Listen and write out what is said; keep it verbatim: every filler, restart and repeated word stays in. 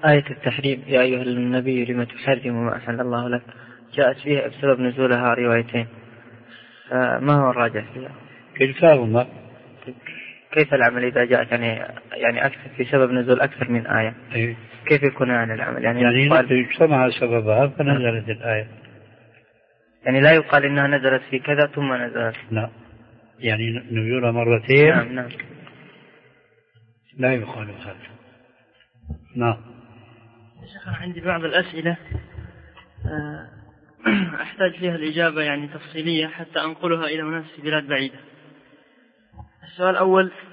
آية التحريم يا أيها النبي لم تحرم ما أحل الله لك جاءت فيها بسبب نزولها روايتين، ما هو الراجح فيها؟ كلتاهما. كيف العمل إذا جاءت يعني يعني أكثر في سبب نزول أكثر من آية؟ إيه؟ كيف يكون عن العمل يعني؟ يعني اجتمع سببها فنزلت الآية. يعني لا يقال إنها نزلت في كذا ثم نزلت. لا، يعني نزولها مرتين. نعم نعم. لا يقال هذا. نعم. شيخ عندي بعض الأسئلة أحتاج فيها الإجابة يعني تفصيلية حتى أنقلها إلى أناس في بلاد بعيدة. السؤال الأول: